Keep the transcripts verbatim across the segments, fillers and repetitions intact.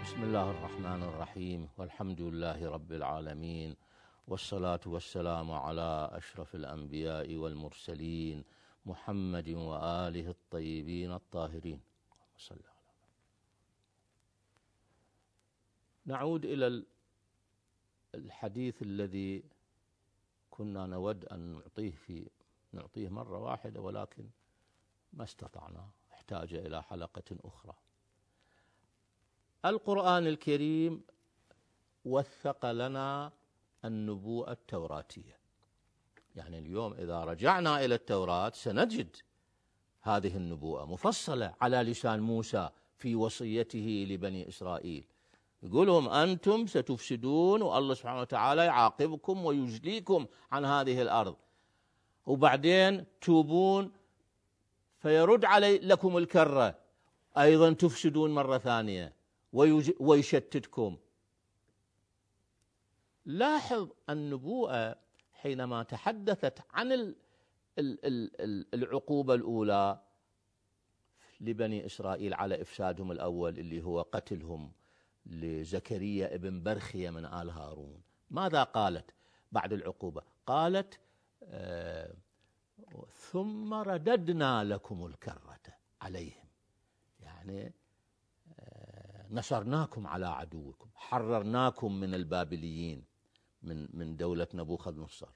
بسم الله الرحمن الرحيم، والحمد لله رب العالمين، والصلاة والسلام على أشرف الأنبياء والمرسلين محمد وآله الطيبين الطاهرين. صلى الله عليه وسلم. نعود إلى الحديث الذي كنا نود أن نعطيه في نعطيه مرة واحدة، ولكن ما استطعنا، احتاج إلى حلقة أخرى. القرآن الكريم وثق لنا النبوءة التوراتية، يعني اليوم إذا رجعنا إلى التوراة سنجد هذه النبوءة مفصلة على لسان موسى في وصيته لبني إسرائيل، يقول لهم أنتم ستفسدون والله سبحانه وتعالى يعاقبكم ويجليكم عن هذه الأرض، وبعدين توبون فيرد علي لكم الكرة، أيضا تفسدون مرة ثانية ويشتتكم. لاحظ النبوءة حينما تحدثت عن العقوبة الأولى لبني إسرائيل على إفسادهم الأول اللي هو قتلهم لزكريا ابن برخية من آل هارون، ماذا قالت بعد العقوبة؟ قالت آه ثم رددنا لكم الكرة عليهم، يعني آه نصرناكم على عدوكم، حررناكم من البابليين، من من دولة نبوخذ نصر،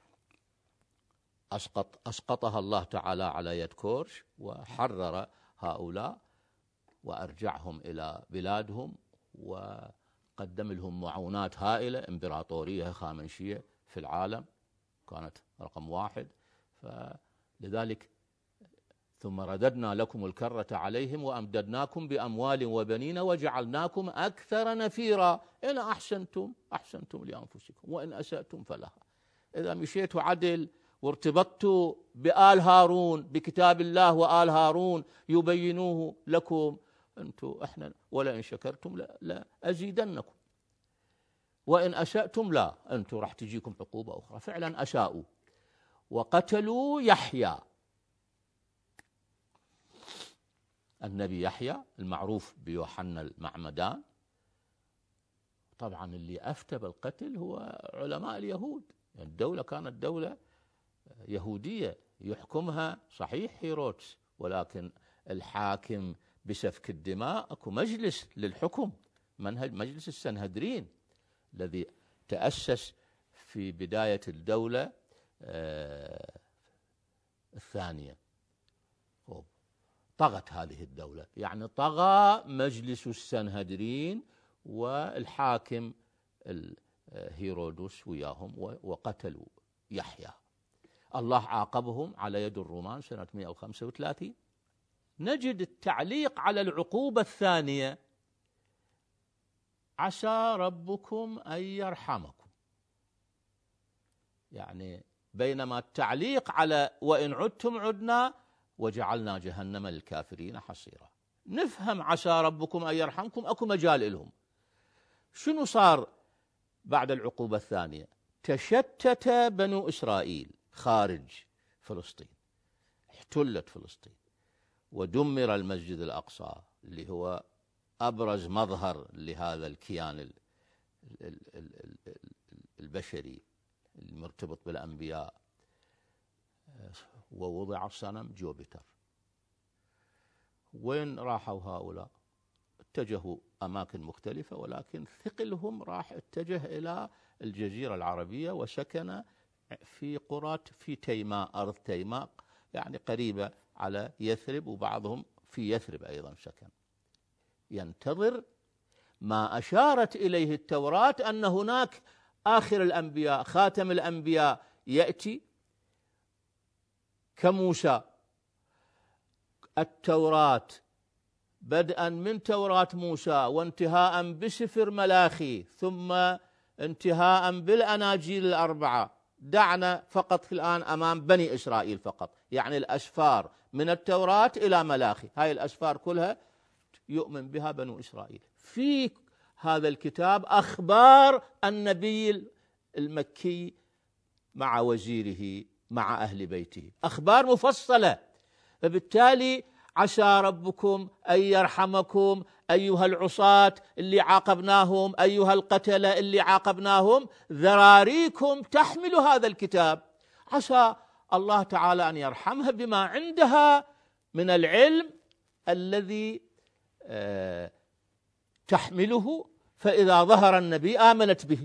أسقط أسقطها الله تعالى على يد كورش وحرر هؤلاء وأرجعهم إلى بلادهم، وقدم لهم معونات هائلة، إمبراطورية خامنشية في العالم كانت رقم واحد، فلذلك ثم رددنا لكم الكرة عليهم وأمددناكم بأموال وبنين وجعلناكم أكثر نفيرا، إن أحسنتم أحسنتم لأنفسكم وإن أسأتم فلها. إذا مشيتوا عدل وارتبطتوا بآل هارون، بكتاب الله وآل هارون يبينوه لكم، أنتم إحنا ولئن شكرتم لا, لا أزيدنكم وإن أسأتم لا، أنتم راح تجيكم عقوبة أخرى. فعلا أساءوا وقتلوا يحيى، النبي يحيى المعروف بيوحنا المعمدان. طبعا اللي أفتى بالقتل هو علماء اليهود، يعني الدولة كانت دولة يهودية يحكمها صحيح هيرودس، ولكن الحاكم بسفك الدماء أكو مجلس للحكم، منهج مجلس السنهدرين الذي تأسس في بداية الدولة آه الثانية. طغت هذه الدولة، يعني طغى مجلس السنهدرين والحاكم هيرودس وياهم وقتلوا يحيى. الله عاقبهم على يد الرومان سنة مئة وخمسة وثلاثين. نجد التعليق على العقوبة الثانية: عسى ربكم أن يرحمكم، يعني بينما التعليق على وإن عدتم عدنا وجعلنا جهنم للكافرين حصيرا. نفهم عسى ربكم أن يرحمكم، أكو مجال لهم. شنو صار بعد العقوبة الثانية؟ تشتت بنو إسرائيل خارج فلسطين، احتلت فلسطين ودمر المسجد الأقصى اللي هو أبرز مظهر لهذا الكيان البشري المرتبط بالأنبياء، ووضع صنم جوبيتر. وين راحوا هؤلاء؟ اتجهوا أماكن مختلفة، ولكن ثقلهم راح اتجه إلى الجزيرة العربية وسكن في قرى في تيماء، أرض تيماء يعني قريبة على يثرب، وبعضهم في يثرب أيضا سكن، ينتظر ما أشارت إليه التوراة أن هناك آخر الأنبياء، خاتم الأنبياء يأتي كموسى. التوراة بدءا من توراة موسى وانتهاء بسفر ملاخي ثم انتهاء بالأناجيل الأربعة. دعنا فقط في الآن أمام بني إسرائيل فقط، يعني الأسفار من التوراة إلى ملاخي، هاي الأسفار كلها يؤمن بها بنو إسرائيل. في هذا الكتاب أخبار النبي المكي مع وزيره مع أهل بيته، أخبار مفصلة. فبالتالي عسى ربكم أن يرحمكم أيها العصاة اللي عاقبناهم، أيها القتلة اللي عاقبناهم، ذراريكم تحمل هذا الكتاب، عسى الله تعالى أن يرحمها بما عندها من العلم الذي تحمله، فإذا ظهر النبي آمنت به.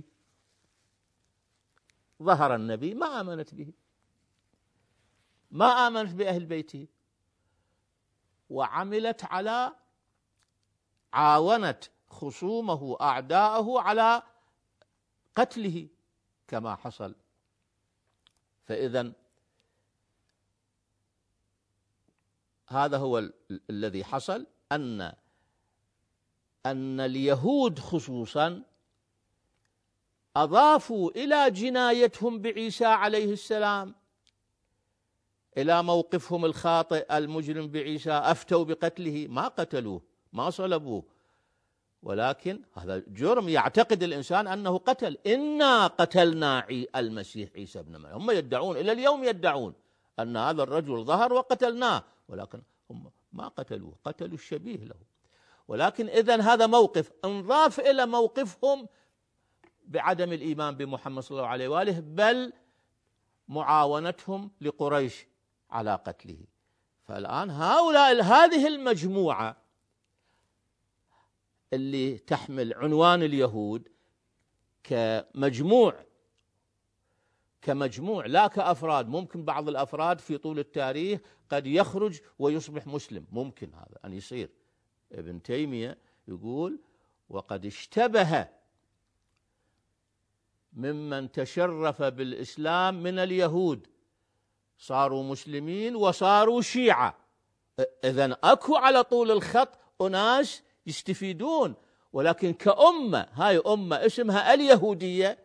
ظهر النبي ما آمنت به، ما آمنت بأهل بيته، وعملت على عاونت خصومه أعداءه على قتله كما حصل. فإذا هذا هو ال الذي حصل، أن أن اليهود خصوصا أضافوا إلى جنايتهم بعيسى عليه السلام، إلى موقفهم الخاطئ المجرم بعيسى، أفتوا بقتله، ما قتلوه ما صلبوه، ولكن هذا جرم يعتقد الإنسان أنه قتل. إنا قتلنا المسيح عيسى ابن مريم، هم يدعون إلى اليوم يدعون أن هذا الرجل ظهر وقتلناه، ولكن هم ما قتلوه، قتلوا الشبيه له. ولكن إذن هذا موقف انضاف إلى موقفهم بعدم الإيمان بمحمد صلى الله عليه وآله، بل معاونتهم لقريش على قتله. فالآن هؤلاء هذه المجموعة اللي تحمل عنوان اليهود كمجموع كمجموع لا كأفراد، ممكن بعض الأفراد في طول التاريخ قد يخرج ويصبح مسلم، ممكن هذا أن يصير. ابن تيمية يقول: وقد اشتبه ممن تشرف بالإسلام من اليهود، صاروا مسلمين وصاروا شيعة. إذن أكو على طول الخط أناس يستفيدون، ولكن كأمة، هاي أمة اسمها اليهودية،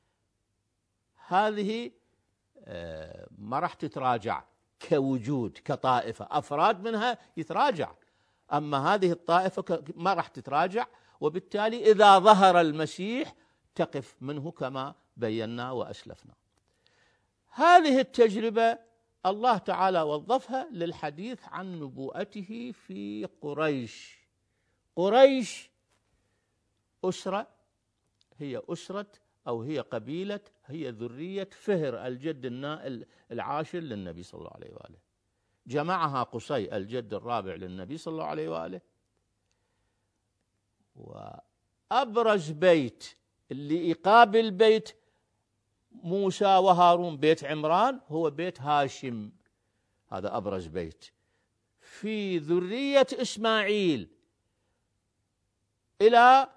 هذه ما راح تتراجع كوجود كطائفة، أفراد منها يتراجع، أما هذه الطائفة ما راح تتراجع. وبالتالي إذا ظهر المسيح تقف منه كما بينا وأسلفنا. هذه التجربة الله تعالى وظفها للحديث عن نبوءته في قريش. قريش أسرة، هي أسرة أو هي قبيلة، هي ذرية فهر الجد العاشر للنبي صلى الله عليه وآله، جمعها قصي الجد الرابع للنبي صلى الله عليه وآله. وأبرز بيت اللي يقابل بيت موسى وهارون، بيت عمران، هو بيت هاشم، هذا أبرز بيت في ذرية إسماعيل إلى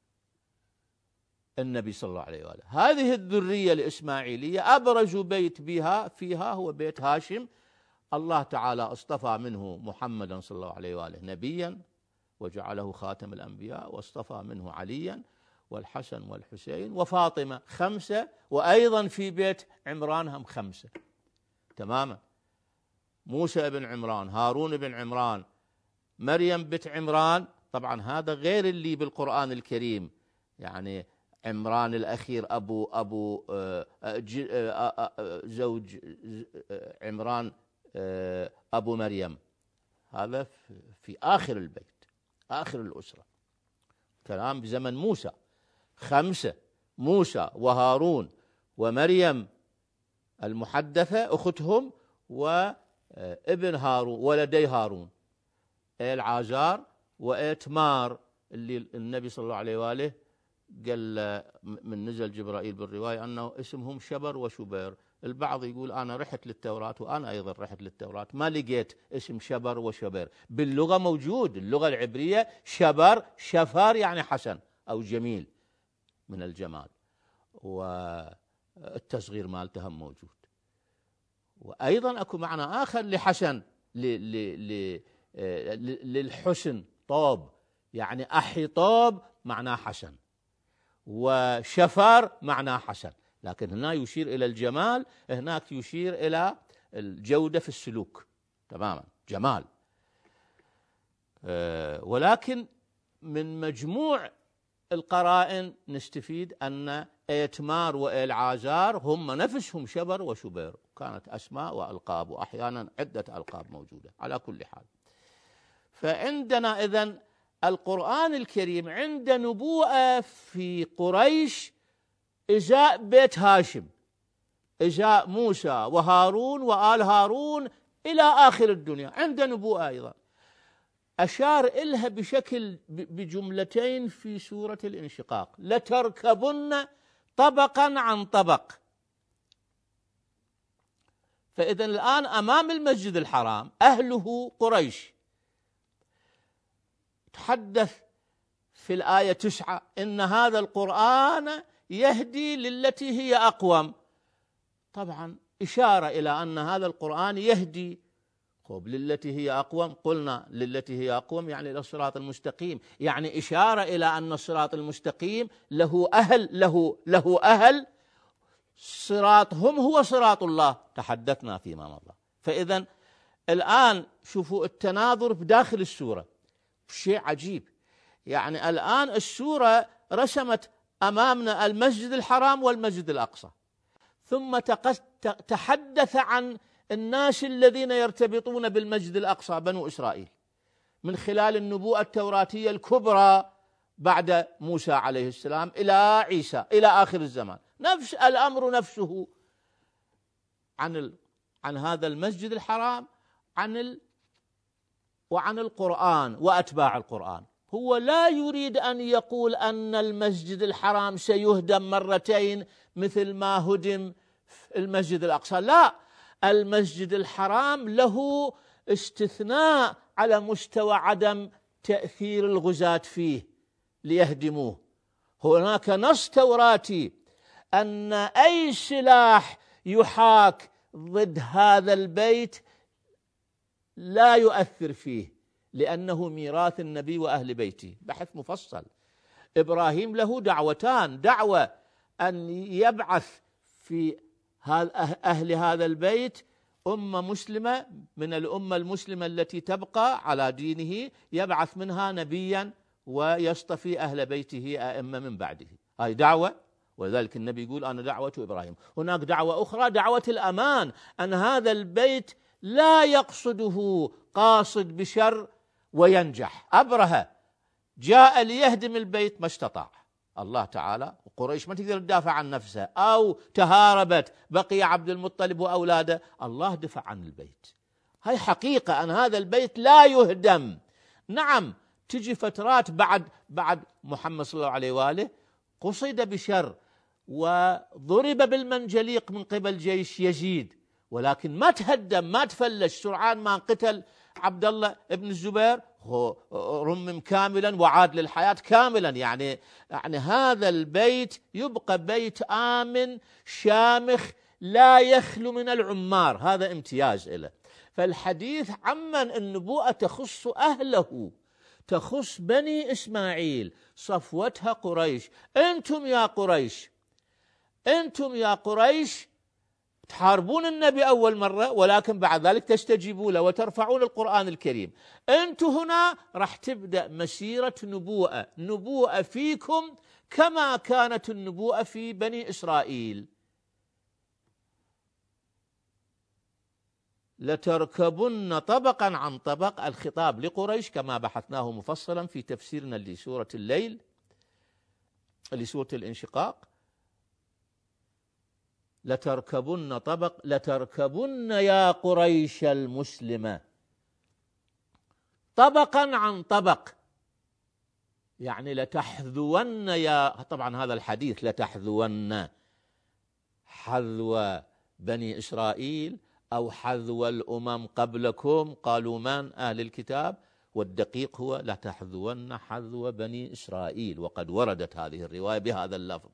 النبي صلى الله عليه وآله. هذه الذرية الإسماعيلية أبرز بيت بها فيها هو بيت هاشم. الله تعالى اصطفى منه محمدا صلى الله عليه وآله نبيا وجعله خاتم الأنبياء، واصطفى منه عليا والحسن والحسين وفاطمة، خمسة. وأيضا في بيت عمران هم خمسة تماما: موسى بن عمران، هارون بن عمران، مريم بنت عمران. طبعا هذا غير اللي بالقرآن الكريم، يعني عمران الأخير أبو أبو زوج عمران أبو مريم، هذا في آخر البيت، آخر الأسرة، كلام بزمن موسى. خمسة: موسى وهارون ومريم المحدثة أختهم، وابن هارون ولدي هارون، العازار وإتمار، اللي النبي صلى الله عليه وآله قال من نزل جبرائيل بالرواية أنه اسمهم شبر وشبير. البعض يقول أنا رحت للتوراة وأنا أيضا رحت للتوراة ما لقيت اسم شبر وشبير، باللغة موجود، اللغة العبرية شبر شفار يعني حسن أو جميل من الجمال، والتصغير مالتهم موجود. وأيضا أكو معنى آخر لحسن، للحسن، طوب، يعني أحي طوب معناه حسن، وشفار معناه حسن، لكن هنا يشير إلى الجمال، هناك يشير إلى الجودة في السلوك تماما، جمال. أه ولكن من مجموع القرائن نستفيد أن إتمار وإلعازار هم نفسهم شبر وشبير، كانت أسماء وألقاب، وأحيانا عدة ألقاب موجودة على كل حال. فعندنا إذن القرآن الكريم عند نبوءة في قريش إزاء بيت هاشم، إزاء موسى وهارون وآل هارون إلى آخر الدنيا، عند نبوءة أيضا أشار إلها بشكل بجملتين في سورة الانشقاق: لتركبن طبقا عن طبق. فإذا الآن أمام المسجد الحرام أهله قريش. تحدث في الآية تسعة: إن هذا القرآن يهدي للتي هي أقوم. طبعا إشارة إلى أن هذا القرآن يهدي. طب للتي هي أقوم، قلنا للتي هي أقوم يعني إلى الصراط المستقيم، يعني إشارة إلى أن الصراط المستقيم له أهل، له له أهل، صراطهم هو صراط الله، تحدثنا فيما مضى. فإذا الآن شوفوا التناظر بداخل السورة، شيء عجيب. يعني الآن السورة رسمت أمامنا المسجد الحرام والمسجد الأقصى، ثم تحدث عن الناس الذين يرتبطون بالمسجد الأقصى، بنو إسرائيل، من خلال النبوءة التوراتية الكبرى بعد موسى عليه السلام إلى عيسى إلى آخر الزمان. نفس الأمر نفسه عن ال... عن هذا المسجد الحرام، عن ال... وعن القرآن وأتباع القرآن. هو لا يريد أن يقول أن المسجد الحرام سيهدم مرتين مثل ما هدم المسجد الأقصى، لا، المسجد الحرام له استثناء على مستوى عدم تأثير الغزاة فيه ليهدموه. هناك نص توراتي أن أي سلاح يحاك ضد هذا البيت لا يؤثر فيه، لأنه ميراث النبي وأهل بيته، بحث مفصل. إبراهيم له دعوتان: دعوة أن يبعث في أهل هذا البيت أمة مسلمة من الأمة المسلمة التي تبقى على دينه، يبعث منها نبيا ويصطفي أهل بيته أئمة من بعده، هاي دعوة. ولذلك النبي يقول: أنا دعوة إبراهيم. هناك دعوة أخرى، دعوة الأمان، أن هذا البيت لا يقصده قاصد بشر وينجح. أبرهة جاء ليهدم البيت ما استطاع، الله تعالى، وقريش ما تقدر تدافع عن نفسها، أو تهاربت، بقي عبد المطلب وأولاده، الله دفع عن البيت. هاي حقيقة أن هذا البيت لا يهدم. نعم تجي فترات بعد بعد محمد صلى الله عليه وآله قصد بشر وضرب بالمنجليق من قبل جيش يزيد، ولكن ما تهدم، ما تفلش. سرعان ما قتل عبد الله ابن الزبير رمم كاملا وعاد للحياة كاملا. يعني يعني هذا البيت يبقى بيت آمن شامخ لا يخلو من العمار، هذا امتياز له. فالحديث عمن النبوءة تخص أهله، تخص بني إسماعيل، صفوتها قريش. أنتم يا قريش، أنتم يا قريش تحاربون النبي أول مرة، ولكن بعد ذلك تستجيبوا له وترفعون القرآن الكريم. أنتم هنا راح تبدأ مسيرة نبوءة، نبوءة فيكم كما كانت النبوءة في بني إسرائيل. لتركبن طبقا عن طبق، الخطاب لقريش كما بحثناه مفصلا في تفسيرنا لسورة الليل، لسورة الانشقاق. لتركبن طبق، لتركبن يا قريش المسلمة طبقا عن طبق، يعني لتحذون يا، طبعا هذا الحديث لتحذون حذو بني إسرائيل أو حذو الأمم قبلكم، قالوا من؟ أهل الكتاب، والدقيق هو لتحذون حذو بني إسرائيل، وقد وردت هذه الرواية بهذا اللفظ: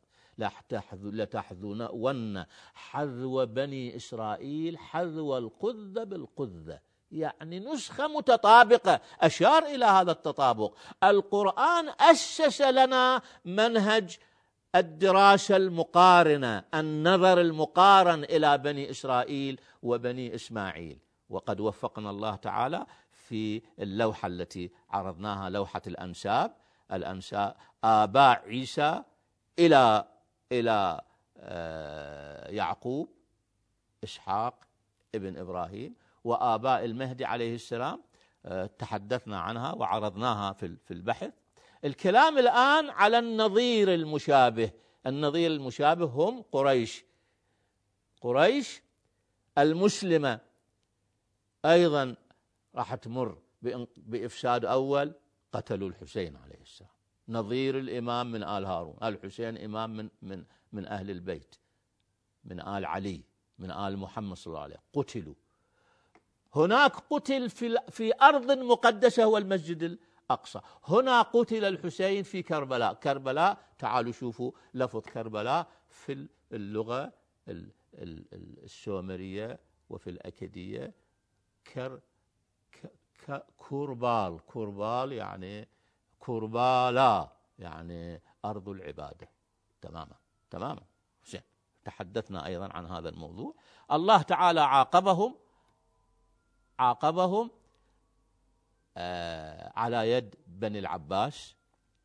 لتحذون حذو بني إسرائيل حذو القذة بالقذة، يعني نسخة متطابقة. أشار إلى هذا التطابق. القرآن أسس لنا منهج الدراسة المقارنة، النظر المقارن إلى بني إسرائيل وبني إسماعيل، وقد وفقنا الله تعالى في اللوحة التي عرضناها، لوحة الأنساب، الأنساب آباء عيسى إلى إلى يعقوب، إسحاق ابن إبراهيم، وآباء المهدي عليه السلام تحدثنا عنها وعرضناها في البحث. الكلام الآن على النظير المشابه. النظير المشابه هم قريش. قريش المسلمة أيضا راح تمر بإفساد أول، قتلوا الحسين عليه السلام، نظير الإمام من آل هارون. الحسين إمام من من من أهل البيت، من آل علي، من آل محمد صلى الله عليه وسلم، قتلوا. هناك قتل في في أرض مقدسة هو المسجد الأقصى، هنا قتل الحسين في كربلاء. كربلاء تعالوا شوفوا لفظ كربلاء في اللغة السومرية وفي الأكدية كر كوربال. كوربال يعني كوربالا، يعني أرض العبادة. تماما تماما. تحدثنا أيضا عن هذا الموضوع. الله تعالى عاقبهم عاقبهم آه على يد بني العباس،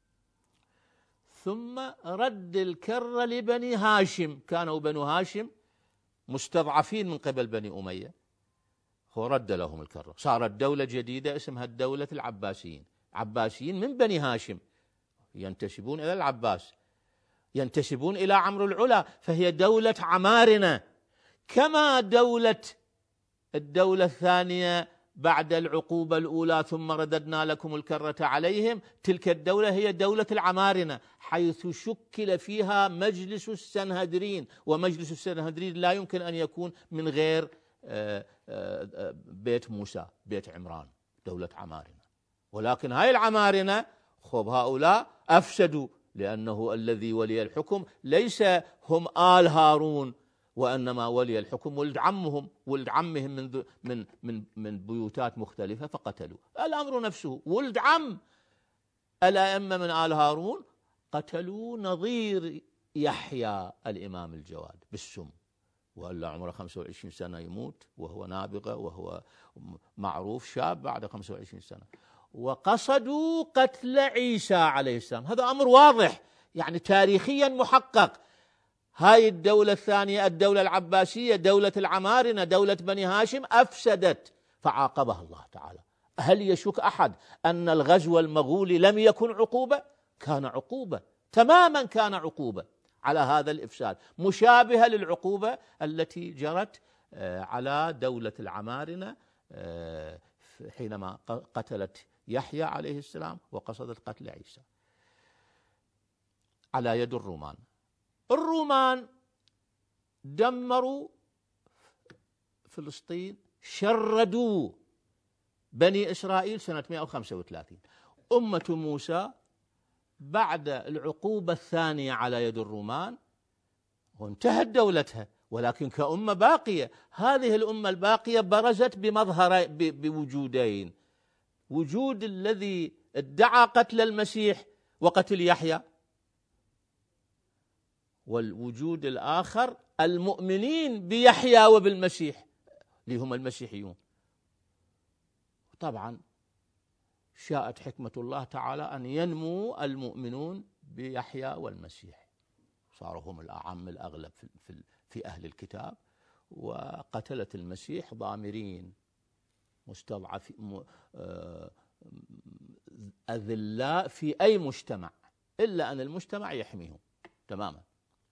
ثم رد الكرة لبني هاشم. كانوا بنو هاشم مستضعفين من قبل بني أمية، هو رد لهم الكرة، صارت دولة جديدة اسمها الدولة العباسيين. عباسيين من بني هاشم، ينتسبون إلى العباس، ينتسبون إلى عمرو العلا، فهي دولة عمارنة. كما دولة الدولة الثانية بعد العقوبة الأولى ثم رددنا لكم الكرة عليهم، تلك الدولة هي دولة العمارنة، حيث شكل فيها مجلس السنهدرين. ومجلس السنهدرين لا يمكن أن يكون من غير بيت موسى، بيت عمران، دولة عمارنة. ولكن هاي العمارنة خب هؤلاء أفسدوا، لأنه الذي ولي الحكم ليس هم آل هارون، وإنما ولي الحكم ولد عمهم، ولد عمهم من من من من بيوتات مختلفة فقتلوا. الأمر نفسه، ولد عم الأئمة من آل هارون قتلوا نظير يحيى الإمام الجواد بالسم، وإلا عمره خمسة وعشرين سنة يموت وهو نابغة وهو معروف شاب بعد خمسة وعشرين سنة. وقصدوا قتل عيسى عليه السلام. هذا أمر واضح يعني تاريخيا محقق. هاي الدولة الثانية الدولة العباسية، دولة العمارنة، دولة بني هاشم أفسدت فعاقبها الله تعالى. هل يشك أحد أن الغزو المغولي لم يكن عقوبة؟ كان عقوبة تماما، كان عقوبة على هذا الإفساد، مشابهة للعقوبة التي جرت على دولة العمارنة حينما قتلت يحيى عليه السلام وقصدت قتل عيسى على يد الرومان. الرومان دمروا فلسطين، شردوا بني إسرائيل سنة مئة وخمسة وثلاثين. أمة موسى بعد العقوبة الثانية على يد الرومان وانتهت دولتها، ولكن كأمة باقية. هذه الأمة الباقية برزت بمظهر بوجودين: وجود الذي ادعى قتل المسيح وقتل يحيى، والوجود الآخر المؤمنين بيحيى وبالمسيح اللي هم المسيحيون. طبعا شاءت حكمة الله تعالى أن ينمو المؤمنون بيحيى والمسيح، صاروا هم الأعم الأغلب في في أهل الكتاب، وقتلت المسيح ضامرين مستضعفين أذلاء في أي مجتمع، إلا أن المجتمع يحميهم تماما.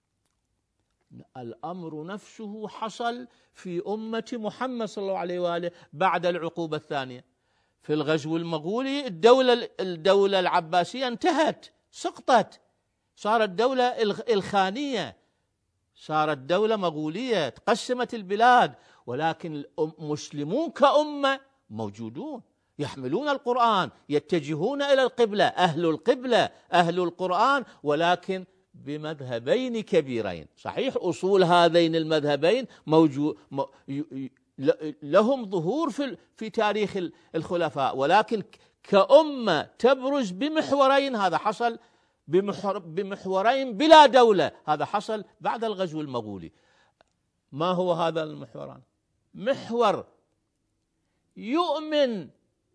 الأمر نفسه حصل في أمة محمد صلى الله عليه وآله بعد العقوبة الثانية. في الغزو المغولي الدولة الدولة العباسية انتهت، سقطت، صارت دولة الخانية، صارت دولة مغولية، تقسمت البلاد، ولكن المسلمون كأمة موجودون، يحملون القرآن، يتجهون إلى القبلة، أهل القبلة، أهل القرآن، ولكن بمذهبين كبيرين. صحيح أصول هذين المذهبين موجود لهم ظهور في في تاريخ الخلفاء، ولكن كأمة تبرز بمحورين. هذا حصل بمحورين بلا دولة، هذا حصل بعد الغزو المغولي. ما هو هذا المحوران؟ محور يؤمن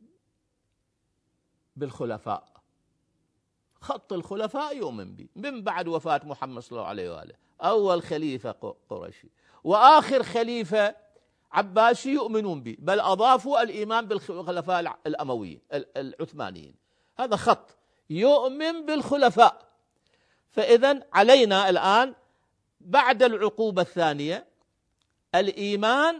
بالخلفاء، خط الخلفاء يؤمن به من بعد وفاة محمد صلى الله عليه وآله، أول خليفة قرشي وآخر خليفة عباسي يؤمنون به، بل أضافوا الإيمان بالخلفاء الأمويين العثمانيين. هذا خط يؤمن بالخلفاء. فإذن علينا الآن بعد العقوبة الثانية الإيمان.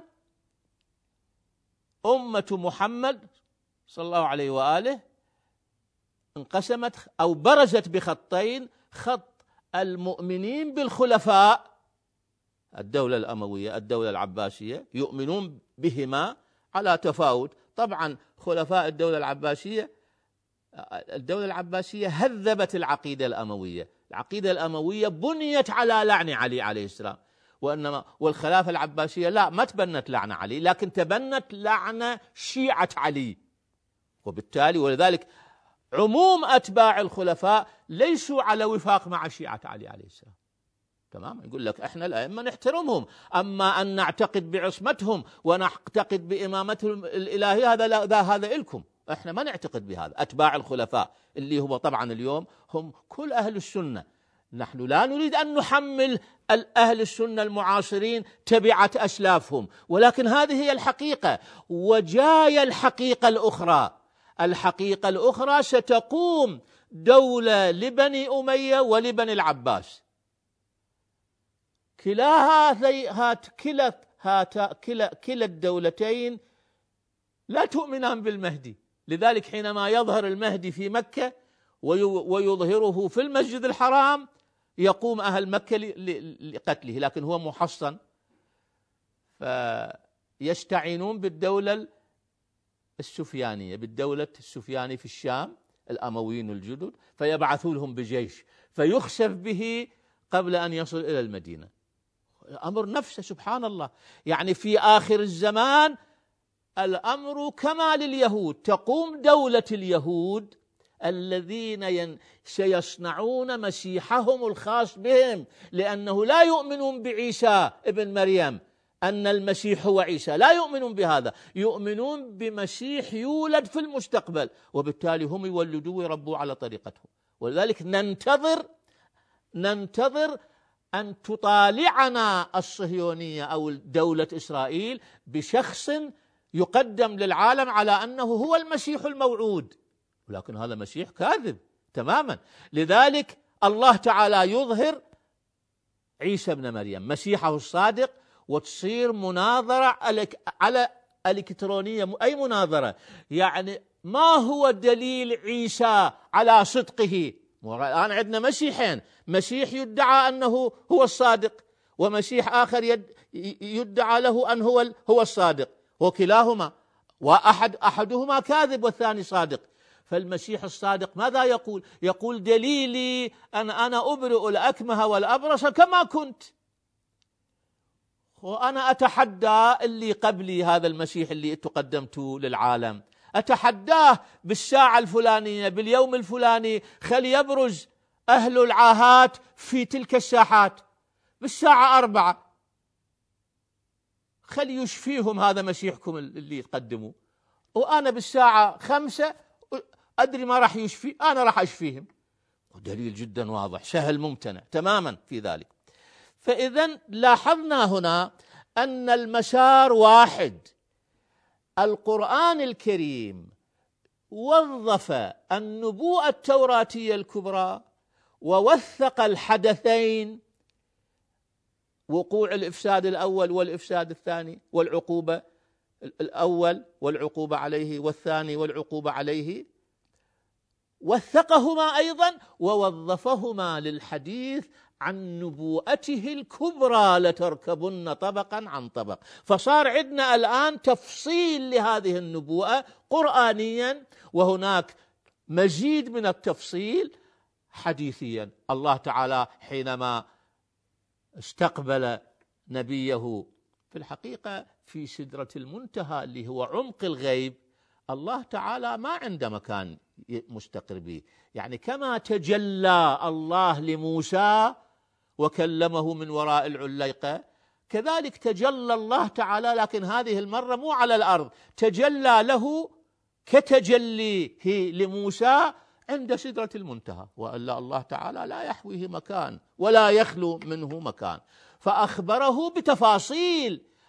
أمة محمد صلى الله عليه وآله انقسمت أو برزت بخطين: خط المؤمنين بالخلفاء، الدولة الأموية الدولة العباسية، يؤمنون بهما على تفاوت. طبعا خلفاء الدولة العباسية الدولة العباسية هذبت العقيدة الأموية. العقيدة الأموية بنيت على لعن علي عليه السلام، وإنما والخلافة العباسية لا، ما تبنت لعن علي، لكن تبنت لعن شيعة علي. وبالتالي ولذلك عموم أتباع الخلفاء ليسوا على وفاق مع شيعة علي عليه السلام. تمام، يقول لك احنا الأئمة نحترمهم، أما أن نعتقد بعصمتهم ونعتقد بإمامتهم الإلهية هذا لا، هذا إلكم، احنا ما نعتقد بهذا. أتباع الخلفاء اللي هو طبعا اليوم هم كل أهل السنة. نحن لا نريد أن نحمل أهل السنة المعاصرين تبعة أسلافهم، ولكن هذه هي الحقيقة. وجاية الحقيقة الأخرى، الحقيقة الأخرى ستقوم دولة لبني أمية ولبني العباس. كلا هات كلا هات كلا كلا الدولتين لا تؤمنان بالمهدي. لذلك حينما يظهر المهدي في مكة ويظهره في المسجد الحرام يقوم أهل مكة لقتله، لكن هو محصن، فيستعينون بالدولة السفيانية، بالدولة السفياني في الشام، الأمويين الجدد، فيبعثوا لهم بجيش فيخسف به قبل أن يصل إلى المدينة. الأمر نفسه سبحان الله. يعني في آخر الزمان الأمر كما لليهود، تقوم دولة اليهود الذين سيصنعون مسيحهم الخاص بهم، لأنه لا يؤمنون بعيسى ابن مريم أن المسيح هو عيسى، لا يؤمنون بهذا، يؤمنون بمسيح يولد في المستقبل، وبالتالي هم يولدوا ويربوا على طريقتهم. ولذلك ننتظر ننتظر أن تطالعنا الصهيونية أو دولة إسرائيل بشخص يقدم للعالم على أنه هو المسيح الموعود، ولكن هذا مسيح كاذب تماما. لذلك الله تعالى يظهر عيسى ابن مريم مسيحه الصادق، وتصير مناظرة على الإلكترونية. أي مناظرة؟ يعني ما هو دليل عيسى على صدقه؟ الآن عندنا مسيحين، مسيح يدعى أنه هو الصادق، ومسيح آخر يدعى له أن هو هو الصادق، وكلاهما وأحد أحدهما كاذب والثاني صادق. فالمسيح الصادق ماذا يقول؟ يقول دليلي أن أنا أبرئ الأكمه والأبرص كما كنت، وأنا أتحدى اللي قبلي هذا المسيح اللي تقدمته للعالم، أتحداه بالساعة الفلانية باليوم الفلاني، خل يبرز أهل العاهات في تلك الساحات بالساعة أربعة، خل يشفيهم هذا مسيحكم اللي يقدموا، وأنا بالساعة خمسة أدري ما راح يشفي، أنا راح أشفيهم. ودليل جدا واضح سهل ممتنع تماما في ذلك. فإذا لاحظنا هنا أن المسار واحد. القرآن الكريم وظف النبوءة التوراتية الكبرى ووثق الحدثين، وقوع الإفساد الأول والإفساد الثاني، والعقوبة الأول والعقوبة عليه، والثاني والعقوبة عليه، وثقهما أيضا ووظفهما للحديث عن نبوءته الكبرى لتركبن طبقا عن طبق. فصار عندنا الآن تفصيل لهذه النبوءة قرآنيا، وهناك مزيد من التفصيل حديثيا. الله تعالى حينما استقبل نبيه في الحقيقة في سدرة المنتهى اللي هو عمق الغيب، الله تعالى ما عنده مكان مستقر به. يعني كما تجلى الله لموسى وكلمه من وراء العليقة، كذلك تجلى الله تعالى، لكن هذه المرة مو على الأرض، تجلى له كتجليه لموسى عند سدرة المنتهى، وإلا الله تعالى لا يحويه مكان ولا يخلو منه مكان. فأخبره بتفاصيل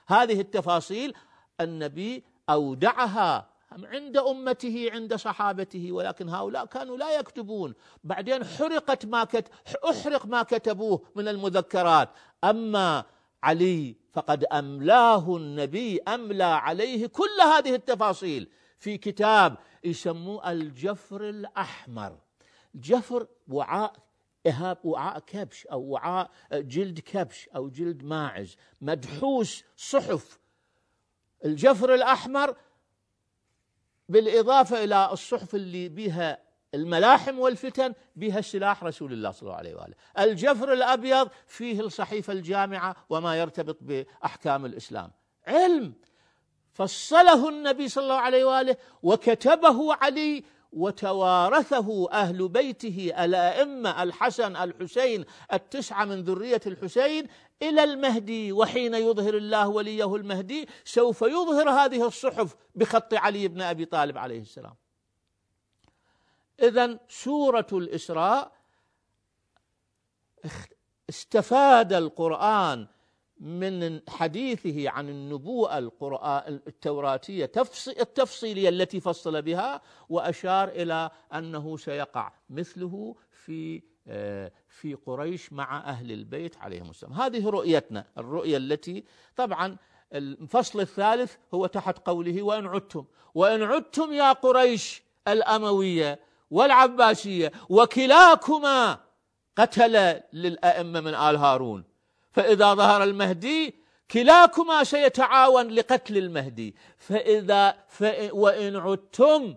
هذه التفاصيل النبي أودعها عند أمته عند صحابته، ولكن هؤلاء كانوا لا يكتبون. بعدين حرقت ما كت... أحرق ما كتبوه من المذكرات. أما علي فقد أملاه النبي، أملى عليه كل هذه التفاصيل في كتاب يسموه الجفر الأحمر. جفر وعاء إهاب، وعاء كبش أو وعاء جلد كبش أو جلد ماعز مدحوس صحف. الجفر الأحمر بالإضافة إلى الصحف اللي بها الملاحم والفتن بها سلاح رسول الله صلى الله عليه وآله. الجفر الأبيض فيه الصحيفة الجامعة وما يرتبط بأحكام الإسلام. علم فصله النبي صلى الله عليه وآله وكتبه علي، وتوارثه أهل بيته الأئمة الحسن الحسين التسعة من ذرية الحسين إلى المهدي. وحين يظهر الله وليه المهدي سوف يظهر هذه الصحف بخط علي بن أبي طالب عليه السلام. إذن سورة الإسراء استفاد القرآن من حديثه عن النبوءة القرآن التوراتية التفصيلية التي فصل بها، وأشار إلى أنه سيقع مثله في في قريش مع أهل البيت عليهم السلام. هذه رؤيتنا، الرؤية التي طبعا الفصل الثالث هو تحت قوله وإن عدتم وإن عدتم يا قريش الأموية والعباسية وكلاكما قتل للأئمة من آل هارون، فإذا ظهر المهدي كلاكما سيتعاون لقتل المهدي. فإذا وإن عدتم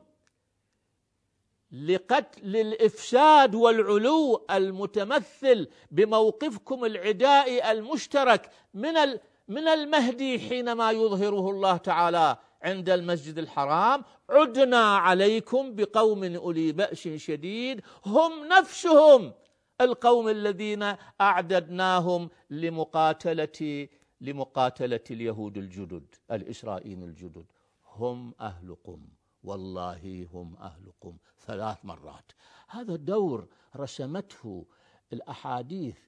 لقتل الإفساد والعلو المتمثل بموقفكم العدائي المشترك من من المهدي حينما يظهره الله تعالى عند المسجد الحرام، عدنا عليكم بقوم أولي بأس شديد هم نفسهم القوم الذين أعددناهم لمقاتلة لمقاتلة اليهود الجدد الإسرائيليين الجدد، هم أهل قم، والله هم أهل قم، ثلاث مرات. هذا دور رسمته الأحاديث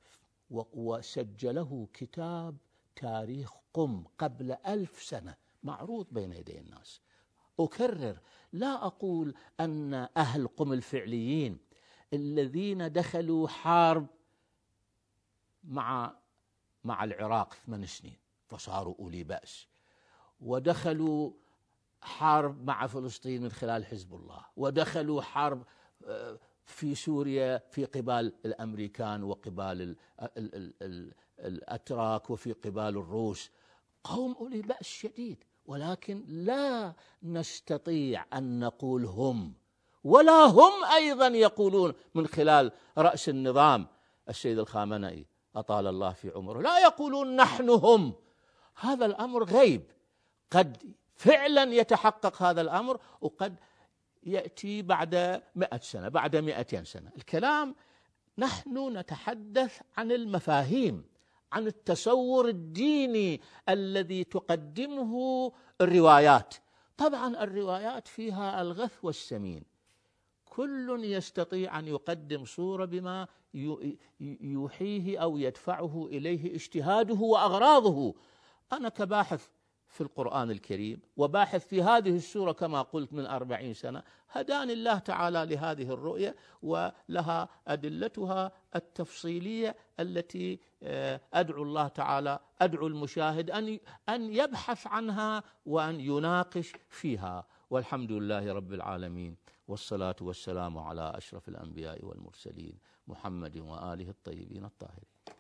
وسجله كتاب تاريخ قم قبل ألف سنة معروض بين يدي الناس. أكرر، لا أقول أن أهل قم الفعليين الذين دخلوا حرب مع مع العراق ثمان سنين فصاروا أولي بأس، ودخلوا حرب مع فلسطين من خلال حزب الله، ودخلوا حرب في سوريا في قبال الأمريكان وقبال الأتراك وفي قبال الروس، قوم أولي بأس شديد. ولكن لا نستطيع أن نقول هم، ولا هم أيضا يقولون من خلال رأس النظام السيد الخامنئي أطال الله في عمره، لا يقولون نحن هم. هذا الأمر غيب، قد فعلا يتحقق هذا الأمر وقد يأتي بعد مئة سنة بعد مئتين سنة. الكلام نحن نتحدث عن المفاهيم، عن التصور الديني الذي تقدمه الروايات. طبعا الروايات فيها الغث والسمين، كل يستطيع أن يقدم صورة بما يوحيه أو يدفعه إليه اجتهاده وأغراضه. أنا كباحث في القرآن الكريم وباحث في هذه السورة كما قلت من أربعين سنة، هداني الله تعالى لهذه الرؤية ولها أدلتها التفصيلية التي أدعو الله تعالى أدعو المشاهد أن أن يبحث عنها وأن يناقش فيها. والحمد لله رب العالمين، والصلاة والسلام على أشرف الأنبياء والمرسلين محمد وآله الطيبين الطاهرين.